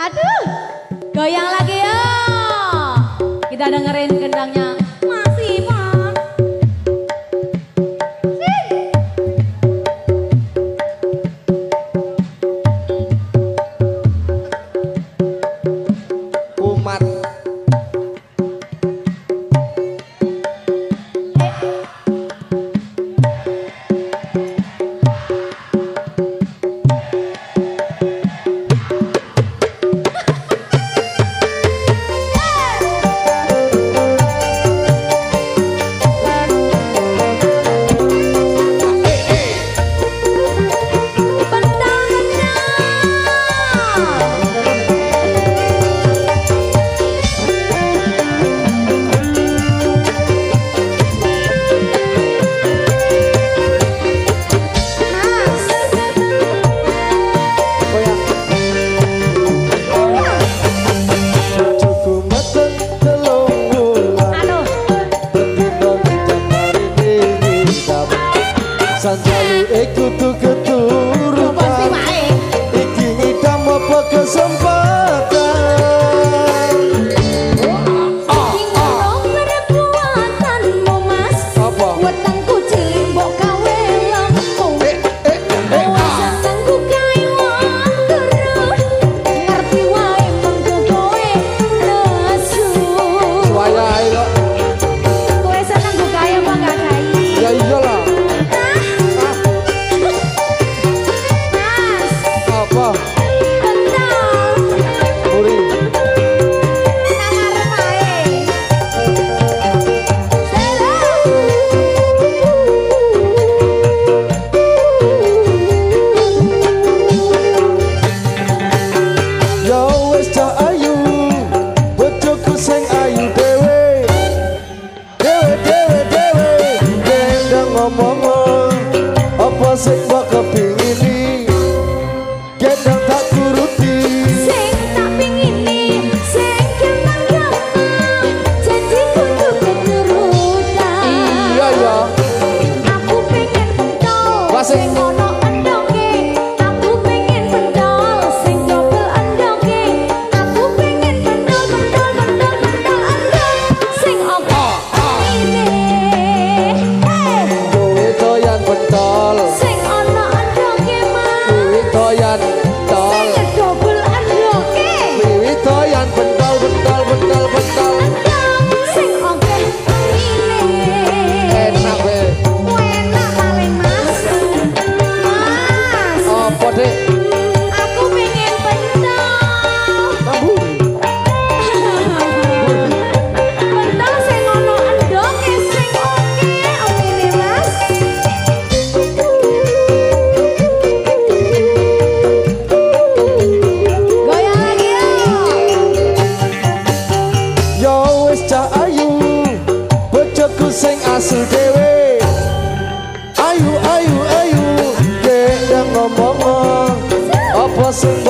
Aduh, goyang lagi ya. Kita dengerin gendangnya. Masih Pak. Umat. Sanjalu ikutu keturutan iki ngidam apa kesempatan perbuatanmu mas apa? Wetengku cilik mbok gawe lempung Wetengku gawe wong terus Ngerti wae mengko kowe nesu Suaya ae kok Kowe seneng go gawe apa gak gawe? ya iyalah apa? Muri ya wis cah ayu bojoku sing ayu dhewe gendang ngomong apa sing mbok kepingini gendang tak turuti Sing tak pingini, sing gampang-gampang Janji kudu keturutan iya ya Aku pengen pentol, Wasik. sing ono endongke Aku pengen pentol, sing double endongke Aku pengen pentol endong Sing oke ini Hey, kowe doyan pentol sing ono endongke mas kowe doyan tol Sing double endongke kowe doyan pentol Endong, sing oke ini enak we Enak paling mas Mas apa dek Aku pengen pentol tamburi Pentol sing ono endonge sing oke ini mas Goyang lagi ya ya wis cah ayu bojoku sing asu dhewe ayu gendang ngomong apa sing